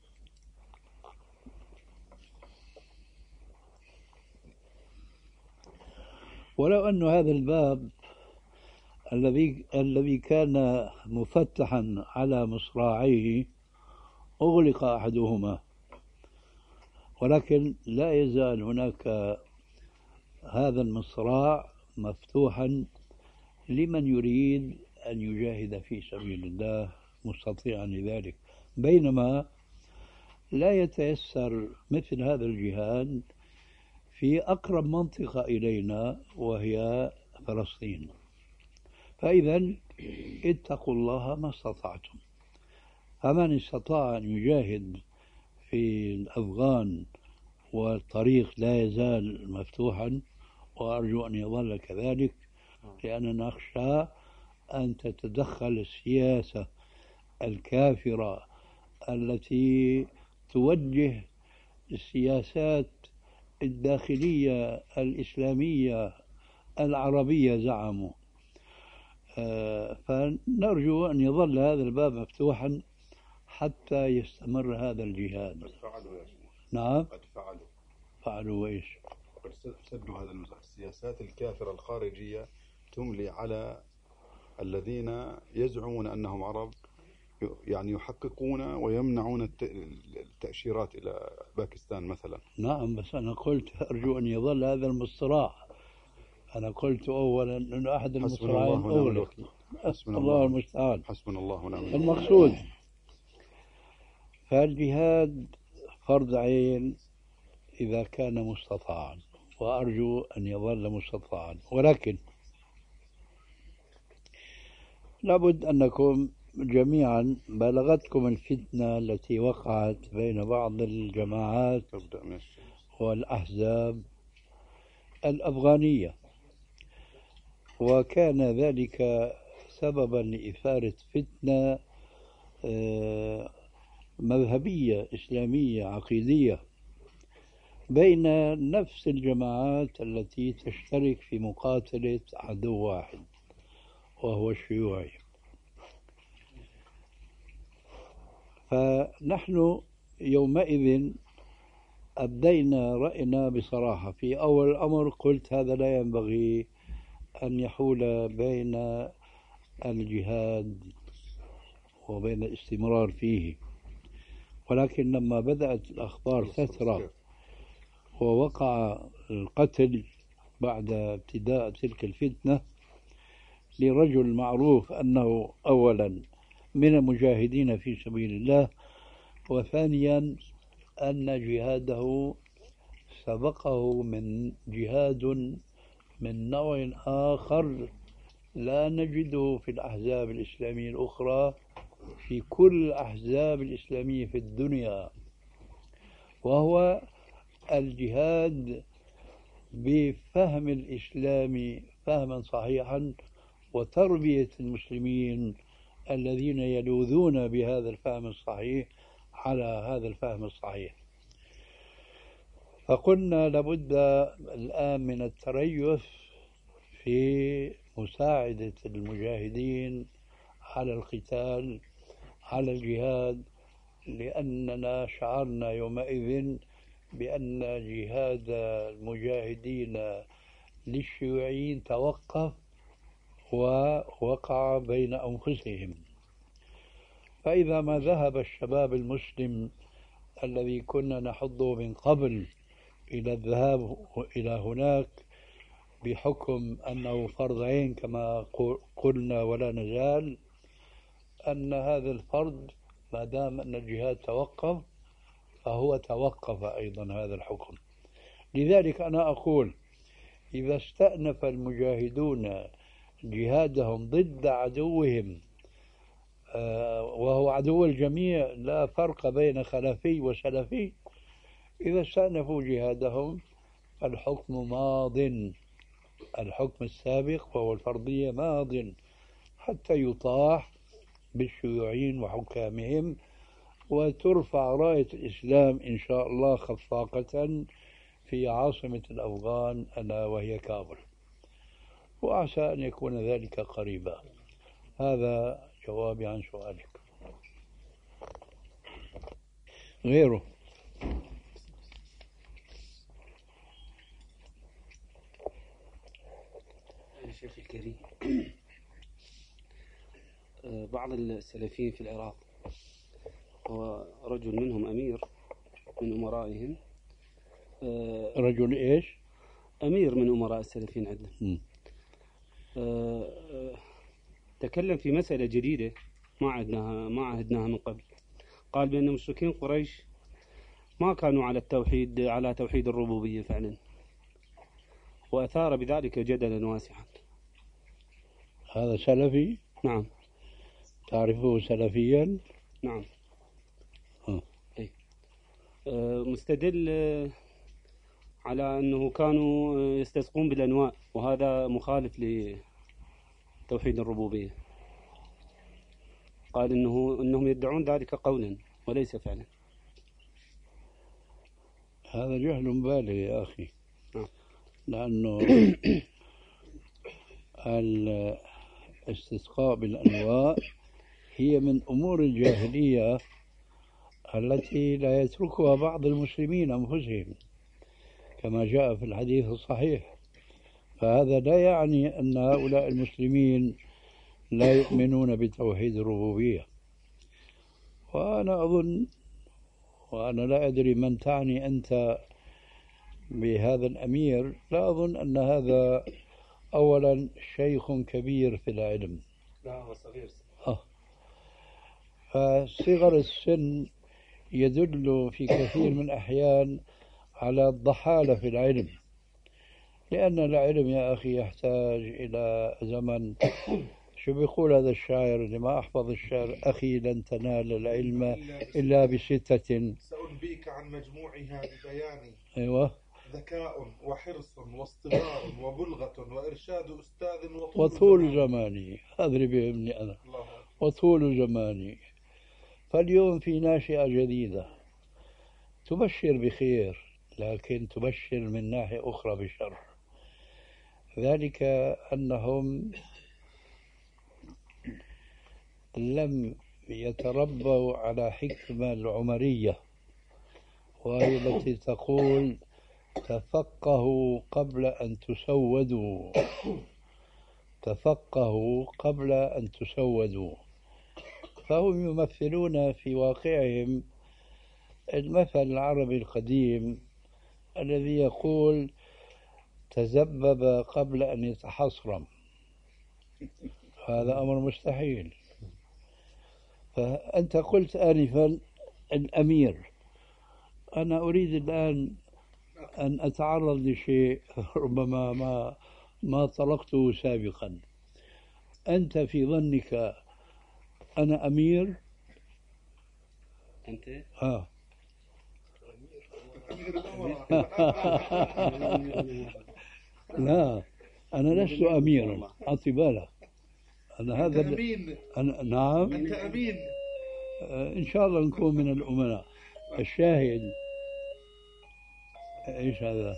ولو أن هذا الباب الذي كان مفتحا على مصراعيه أغلق أحدهما، ولكن لا يزال هناك هذا المصراع مفتوحا لمن يريد أن يجاهد في سبيل الله مستطيعا لذلك، بينما لا يتيسر مثل هذا الجهاد في أقرب منطقة إلينا وهي فلسطين. فإذا اتقوا الله ما استطعتم، فمن استطاع أن يجاهد في الأفغان والطريق لا يزال مفتوحا، وأرجو أن يظل كذلك، لأننا نخشى أن تتدخل السياسة الكافرة التي توجه السياسات الداخلية الإسلامية العربية زعموا. فنرجو أن يظل هذا الباب مفتوحا حتى يستمر هذا الجهاد. قد فعلوا يا شيخ. نعم قد فعلوا إيش؟ قد سدوا هذا السياسات الكافرة الخارجية تملي على الذين يزعمون أنهم عرب، يعني يحققون ويمنعون التأشيرات إلى باكستان مثلا. نعم، بس أنا قلت أرجو أن يظل هذا المصراع. أنا قلت أولا أنه أحد المصراعين أغلق. الله المستعان. حسبنا الله ونعم الوكيل. المقصود فالجهاد فرض عين إذا كان مستطاعا، وأرجو أن يظل مستطاعا، ولكن لابد أنكم جميعا بلغتكم الفتنة التي وقعت بين بعض الجماعات والأحزاب الأفغانية، وكان ذلك سببا لإثارة فتنة مذهبية إسلامية عقيدية بين نفس الجماعات التي تشترك في مقاتلة عدو واحد وهو الشيوعي. فنحن يومئذ أبدينا رأينا بصراحة. في أول الأمر قلت هذا لا ينبغي أن يحول بين الجهاد وبين الاستمرار فيه، ولكن لما بدأت الأخبار تثرى ووقع القتل بعد ابتداء تلك الفتنة لرجل معروف أنه أولا من المجاهدين في سبيل الله، وثانيا أن جهاده سبقه من جهاد من نوع آخر لا نجده في الأحزاب الإسلامية الأخرى في كل الأحزاب الإسلامية في الدنيا، وهو الجهاد بفهم الإسلام فهما صحيحا وتربية المسلمين الذين يلوذون بهذا الفهم الصحيح على هذا الفهم الصحيح. فقلنا لابد الآن من التريث في مساعدة المجاهدين على القتال على الجهاد، لأننا شعرنا يومئذ بأن جهاد المجاهدين للشيوعيين توقف ووقع بين أنفسهم. فإذا ما ذهب الشباب المسلم الذي كنا نحضه من قبل إلى الذهاب إلى هناك بحكم أنه فرض عين كما قلنا ولا نزال، أن هذا الفرض ما دام أن الجهاد توقف فهو توقف أيضا هذا الحكم. لذلك أنا أقول إذا استأنف المجاهدون جهادهم ضد عدوهم وهو عدو الجميع لا فرق بين خلفي وسلفي، إذا استأنفوا جهادهم فالحكم ماض، الحكم السابق وهو الفرضية ماض حتى يطاح بالشيوعيين وحكامهم وترفع راية الإسلام إن شاء الله خفاقة في عاصمة الأفغان ألا وهي كابل. وعسى أن يكون ذلك قريبا. هذا جوابي عن سؤالك. غيره. الشيخ الكريم، بعض السلفيين في العراق ورجل منهم أمير من أمرائهم. رجل إيش؟ أمير من أمراء السلفيين عندنا. تكلم في مسألة جديدة ما عهدناها من قبل. قال بأن مشركين قريش ما كانوا على توحيد الربوبية فعلا، وأثار بذلك جدلا واسعا. هذا سلفي؟ نعم. تعرفه سلفيا؟ نعم. مستدل على أنه كانوا يستسقون بالأنواء، وهذا مخالف لتوحيد الربوبية. قال إنهم يدعون ذلك قولا وليس فعلا. هذا جهل بالغ يا أخي. لأنه الاستسقاء بالأنواء هي من أمور الجاهلية التي لا يتركها بعض المسلمين أنفسهم كما جاء في الحديث الصحيح. فهذا لا يعني أن هؤلاء المسلمين لا يؤمنون بتوحيد الربوبية. وأنا أظن، وأنا لا أدري من تعني أنت بهذا الأمير، لا أظن أن هذا أولا شيخ كبير في العلم. لا، هو صغير. فصغر السن يدل في كثير من الأحيان على الضحالة في العلم، لأن العلم يا أخي يحتاج إلى زمن. شو بيقول هذا الشاعر اللي ما أحفظ الشعر؟ أخي لن تنال العلم إلا بستة سأنبيك عن مجموعها ببياني. أيوة. ذكاء وحرص واصطبار وبلغة وإرشاد أستاذ وطول زماني. هذا اللي بيهمني أنا، وطول زماني. فاليوم في ناشئة جديدة تبشر بخير، لكن تبشر من ناحية أخرى بشر. ذلك أنهم لم يتربوا على حكمة العمرية، وهي التي تقول تفقهوا قبل أن تسودوا. تفقهوا قبل أن تسودوا. فهم يمثلون في واقعهم المثل العربي القديم الذي يقول تذبب قبل أن يتحصرم. هذا أمر مستحيل. فأنت قلت آنفا الأمير. أنا أريد الآن أن أتعرض لشيء ربما ما طرقته سابقا. أنت في ظنك أنا أمير؟ أنت؟ لا، أنا لست أميرا. أعطي بالك. أنا هذا أمين. نعم. أنت أمين. إن شاء الله نكون من الأمناء. الشاهد إيش هذا؟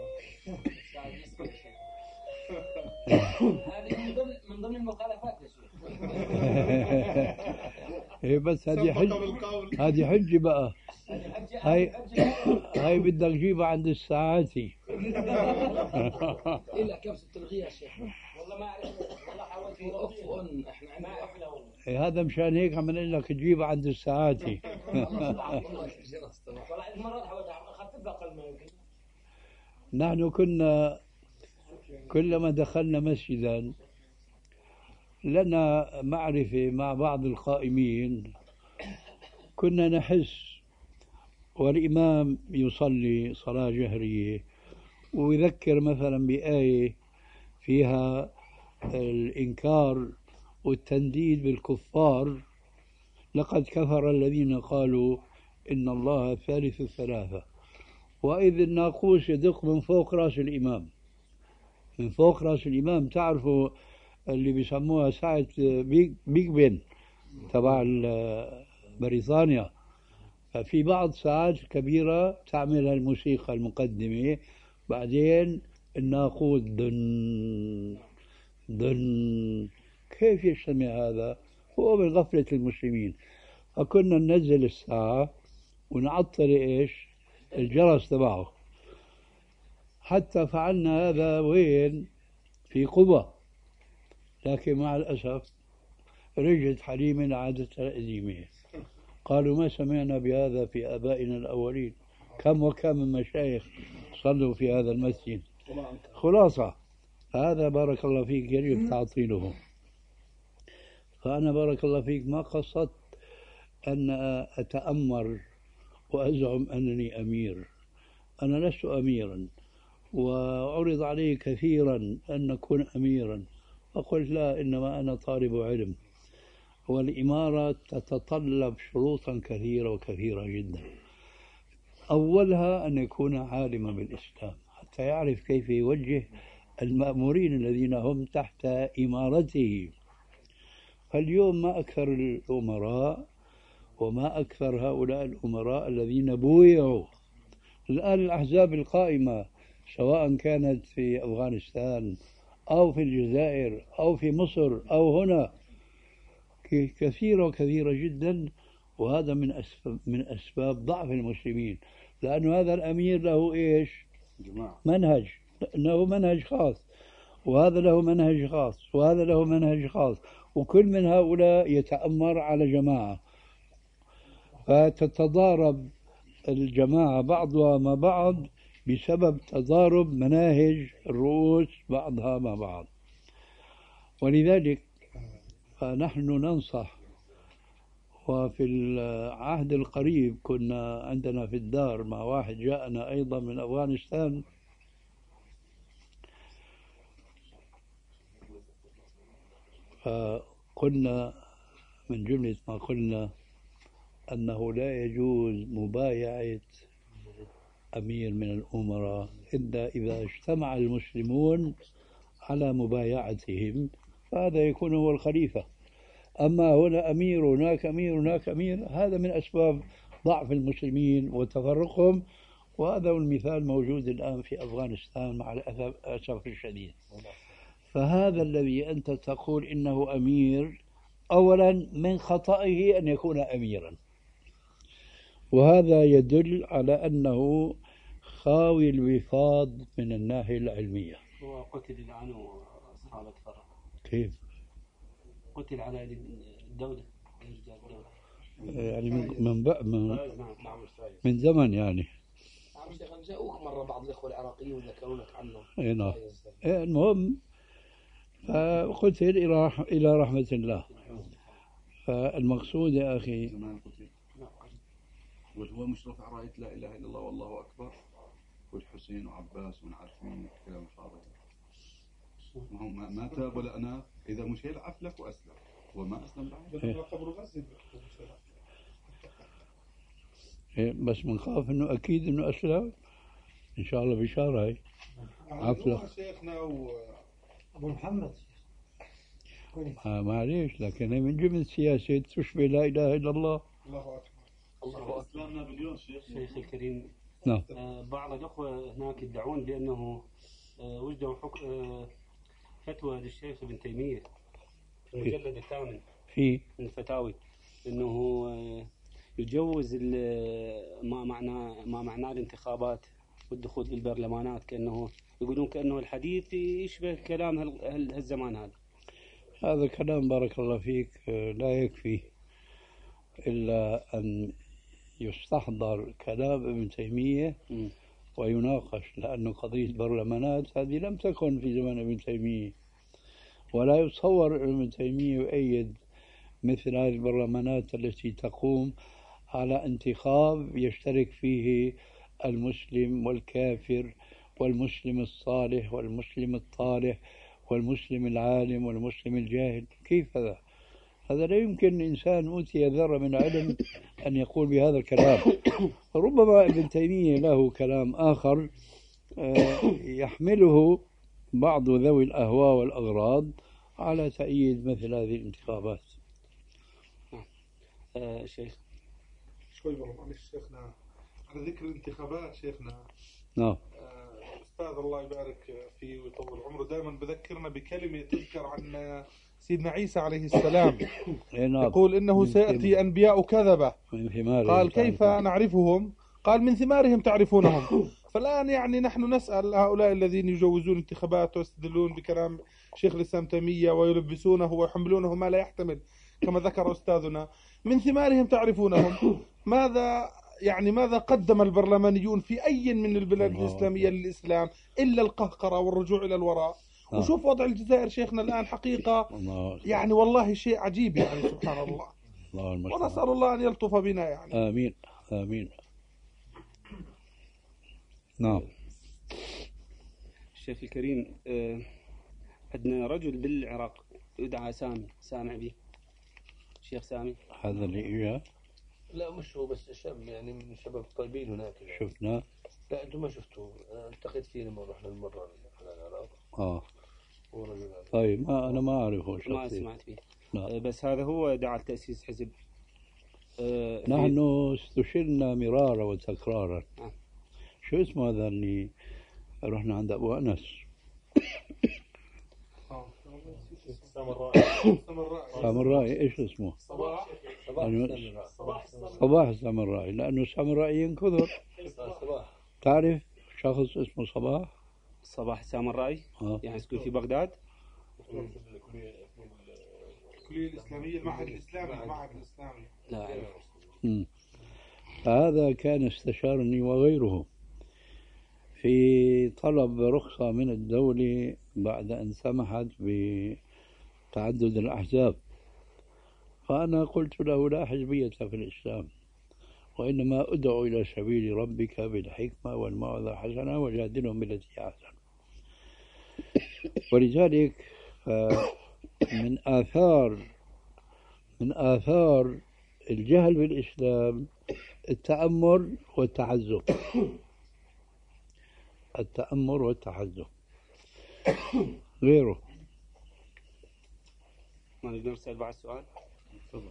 هذه من ضمن المخالفات يا شيخ. هي بس هذه حجة بقى. هاي بدك تجيبها عند الساعاتي. إلا كبسة تلغيها يا شيخ. والله ما أعرف. والله حاولت أفون. إحنا عندنا هذا مشان هيك عم نقول لك تجيبها عند الساعاتي. والله المرات حاولت أخففها أقل ما يمكن. نحن كنا كلما دخلنا مسجدا لنا معرفة مع بعض القائمين، كنا نحس والإمام يصلي صلاة جهرية ويذكر مثلا بآية فيها الإنكار والتنديد بالكفار، لقد كفر الذين قالوا إن الله ثالث ثلاثة، وإذ الناقوس يدق من فوق رأس الإمام. من فوق رأس الإمام. تعرفوا اللي بيسموها ساعة بيج بن تبع بريطانيا. ففي بعض ساعات كبيرة تعملها الموسيقى المقدمة، بعدين الناقوس دن. ضن. كيف يجتمع هذا؟ هو من غفلة المسلمين. فكنا ننزل الساعة ونعطل إيش؟ الجرس تبعه. حتى فعلنا هذا وين؟ في قبة. لكن مع الأسف رجعت حليمة عادتها القديمة. قالوا ما سمعنا بهذا في آبائنا الأولين. كم وكم من مشايخ صلوا في هذا المسجد. خلاصة هذا بارك الله فيك يجب تعطيله. فأنا بارك الله فيك ما قصدت أن أتأمر وأزعم أنني أمير. أنا لست أميرا، وعرض علي كثيرا أن أكون أميرا، فقلت لا، إنما أنا طالب علم، والإمارة تتطلب شروطا كثيرة وكثيرة جدا. أولها أن يكون عالما بالإسلام حتى يعرف كيف يوجه المأمورين الذين هم تحت إمارته. فاليوم ما أكثر الأمراء وما أكثر هؤلاء الأمراء الذين بويعوا. الآن الأحزاب القائمة سواء كانت في أفغانستان أو في الجزائر أو في مصر أو هنا كثيرة وكثيرة جدا، وهذا من أسباب ضعف المسلمين، لأن هذا الأمير له إيش؟ منهج، له منهج خاص، وهذا له منهج خاص، وهذا له منهج خاص، وكل من هؤلاء يتأمر على جماعة، فتتضارب الجماعة بعضها مع بعض بسبب تضارب مناهج الرؤوس بعضها مع بعض. ولذلك فنحن ننصح. وفي العهد القريب كنا عندنا في الدار مع واحد جاءنا أيضا من أفغانستان، فقلنا من جملة ما قلنا أنه لا يجوز مبايعة أمير من الأمراء إلا إذا اجتمع المسلمون على مبايعتهم، فهذا يكون هو الخليفة. أما هنا أمير هناك أمير هناك أمير، هذا من أسباب ضعف المسلمين وتفرقهم، وهذا المثال موجود الآن في أفغانستان مع الأسف الشديد. فهذا الذي أنت تقول إنه أمير، أولا من خطئه أن يكون أميرا، وهذا يدل على أنه خاوي الوفاض من الناحية العلمية. هو قتل الآن وأصحابه فرق. كيف؟ قتل على الدولة. يعني من زمن يعني. جاءوك مرة بعض الإخوة العراقيين ذكرونك عنه. اي نعم. المهم فقتل إلى رحمة الله. فالمقصود يا أخي وهو مشرف على راية لا إله إلا الله والله أكبر، والحسين وعباس ونعرفين كلام فاضي. ما تاب ولا أنا إذا مش يلعب لك وأسلم وما أسلم بعد. بس بنخاف إنه أكيد إنه أسلم إن شاء الله بشارة هاي عفلة شيخنا أبو محمد معليش، لكن هي من جملة سياسة تشبه لا إله إلا الله. الله أكبر. الله أسلامنا باليوم شيخ الكريم. نعم. بعض الأخوة هناك يدعون بأنه وجدوا فتوى للشيخ ابن تيمية في المجلد الثامن في من الفتاوي أنه يجوز ما معناه الانتخابات والدخول للبرلمانات، كأنه يقولون كأنه الحديث يشبه كلام هالزمان هذا. هذا كلام بارك الله فيك لا يكفي إلا أن يستحضر كلام ابن تيمية ويناقش، لأنه قضية برلمانات هذه لم تكن في زمن ابن تيمية، ولا يتصور ابن تيمية يؤيد مثل هذه البرلمانات التي تقوم على انتخاب يشترك فيه المسلم والكافر والمسلم الصالح والمسلم الطالح والمسلم العالم والمسلم الجاهل. كيف هذا؟ هذا لا يمكن إنسان أوتي ذرة من علم أن يقول بهذا الكلام. ربما ابن تيمية له كلام آخر يحمله بعض ذوي الأهواء والأغراض على تأييد مثل هذه الانتخابات. شيخ شوي والله معلش شيخنا، على ذكر الانتخابات شيخنا. نعم. أستاذ الله يبارك فيه ويطول عمره دائما بذكرنا بكلمة تذكر عن سيدنا عيسى عليه السلام، يقول إنه سيأتي أنبياء كذبة، قال كيف نعرفهم؟ قال من ثمارهم تعرفونهم. فالآن يعني نحن نسأل هؤلاء الذين يجوزون انتخابات ويستدلون بكلام شيخ الإسلام تيمية ويلبسونه ويحملونه ما لا يحتمل كما ذكر أستاذنا، من ثمارهم تعرفونهم. ماذا قدم البرلمانيون في أي من البلاد الإسلامية للإسلام إلا القهقرة والرجوع إلى الوراء؟ وشوف وضع الجزائر شيخنا الآن حقيقة يعني والله شيء عجيب يعني سبحان الله. ونسأل الله أن يلطف بنا يعني. آمين آمين. نعم. الشيخ الكريم، عندنا رجل بالعراق يدعى سامي، سامع به الشيخ سامي؟ هذا اللي إجا؟ لا مش هو، بس شاب يعني من الشباب الطيبين هناك يعني. شفناه؟ لا أنتم ما شفتوه، أنا التقيت فيه لما رحنا المرة على العراق. طيب أنا ما أعرفه شخصيا، ما سمعت فيه. بس هذا هو دعا لتأسيس حزب. نحن استشرنا مرارا وتكرارا. شو اسمه هذا اللي رحنا عند أبو أنس؟ سامرائي. إيش اسمه؟ صباح السامرائي، لأنه السامرائيين كثر. تعرف شخص اسمه صباح السامرائي؟ يعني يسكن في بغداد؟ الكلية الإسلامية، المعهد الإسلامي. لا أعرف. فهذا كان استشارني وغيره في طلب رخصة من الدولة بعد أن سمحت بتعدد الأحزاب. فأنا قلت له لا حزبية في الإسلام، وإنما أدعو إلى سبيل ربك بالحكمة والموعظة الحسنة وجادلهم بالتي هي أحسن. ولذلك من آثار الجهل بالإسلام التأمر والتحزب غيره. ما نقدر نسأل بعد سؤال؟ تفضل.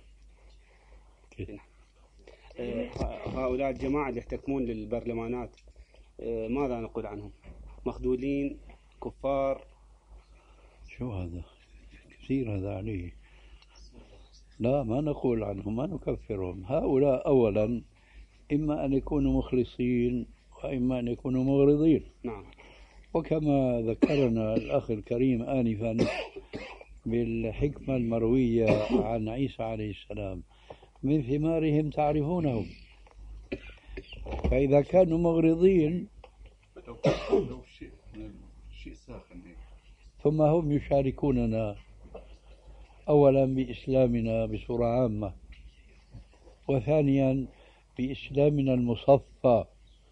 هؤلاء الجماعة اللي يحتكمون للبرلمانات ماذا نقول عنهم؟ مخذولين، كفار؟ شو هذا؟ كثير هذا عليه. لا ما نقول عنهم، ما نكفرهم. هؤلاء أولا إما أن يكونوا مخلصين وإما أن يكونوا مغرضين. نعم. وكما ذكرنا الأخ الكريم آنفا بالحكمة المروية عن عيسى عليه السلام، من ثمارهم تعرفونهم. فإذا كانوا مغرضين شيء ساخن ثم هم يشاركوننا أولا بإسلامنا بصورة عامة، وثانيا بإسلامنا المصفى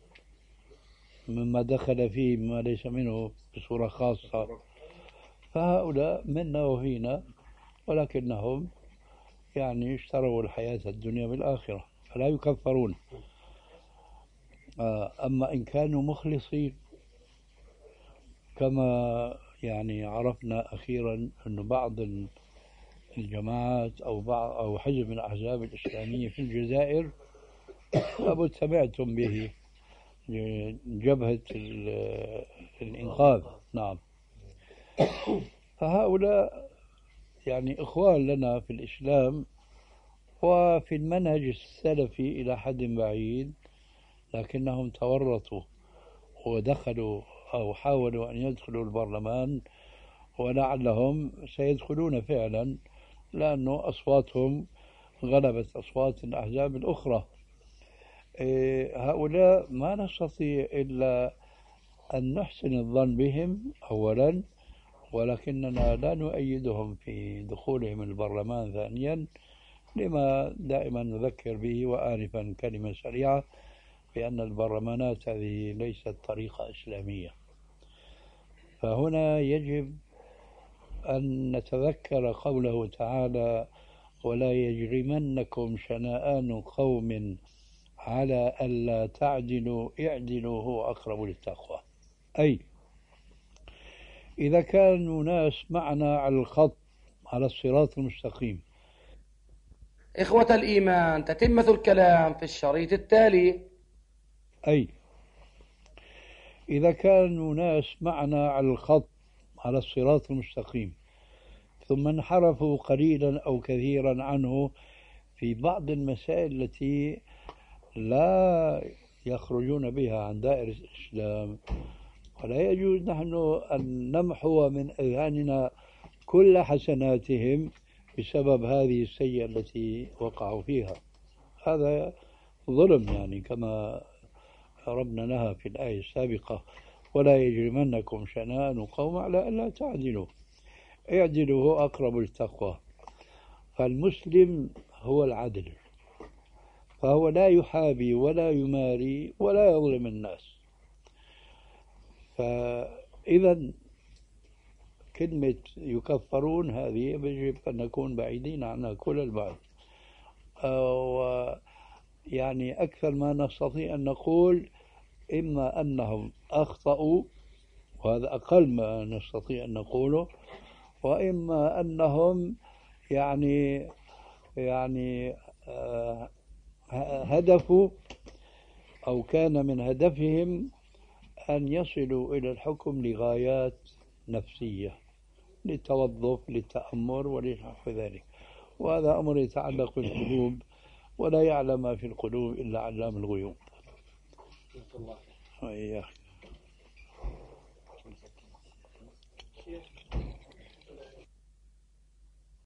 مما دخل فيه ما ليس منه بصورة خاصة. فهؤلاء منا وفينا، ولكنهم يعني اشتروا الحياة الدنيا بالآخرة فلا يكفرون. أما إن كانوا مخلصين كما يعني عرفنا أخيرا أن بعض الجماعات أو حزب من الأحزاب الإسلامية في الجزائر لابد سمعتم به، جبهة الإنقاذ. نعم. فهؤلاء يعني إخوان لنا في الإسلام وفي المنهج السلفي إلى حد بعيد، لكنهم تورطوا ودخلوا أو حاولوا أن يدخلوا البرلمان، ولعلهم سيدخلون فعلا لأنه أصواتهم غلبت أصوات الأحزاب الأخرى. هؤلاء ما نستطيع إلا أن نحسن الظن بهم أولا، ولكننا لا نؤيدهم في دخولهم البرلمان ثانيا، لما دائما نذكر به وآنفا كلمة سريعة بأن البرلمانات هذه ليست طريقة إسلامية. فهنا يجب أن نتذكر قوله تعالى: ولا يجرمنكم شنآن قوم على ألا تعدلوا اعدلوا هو أقرب للتقوى. أي إذا كانوا ناس معنا على الخط على الصراط المستقيم. إخوة الإيمان، تتمة الكلام في الشريط التالي. أي إذا كانوا ناس معنا على الخط على الصراط المستقيم ثم انحرفوا قليلا أو كثيرا عنه في بعض المسائل التي لا يخرجون بها عن دائرة الإسلام، ولا يجوز نحن أن نمحو من أذهاننا كل حسناتهم بسبب هذه السيئة التي وقعوا فيها. هذا ظلم يعني، كما ربنا نهى في الآية السابقة: ولا يجرمنكم شنآن قوم على ألا تعدلوا اعدلوا هو أقرب للتقوى. فالمسلم هو العدل، فهو لا يحابي ولا يماري ولا يظلم الناس. فإذا كلمة يكفرون هذه يجب أن نكون بعيدين عنها كل البعد. ويعني أكثر ما نستطيع أن نقول إما أنهم أخطأوا، وهذا أقل ما نستطيع أن نقوله، وإما أنهم يعني هدفوا أو كان من هدفهم أن يصلوا إلى الحكم لغايات نفسية، للتوظف، للتأمر ولنحو ذلك. وهذا أمر يتعلق بالقلوب، ولا يعلم ما في القلوب إلا علام الغيوب.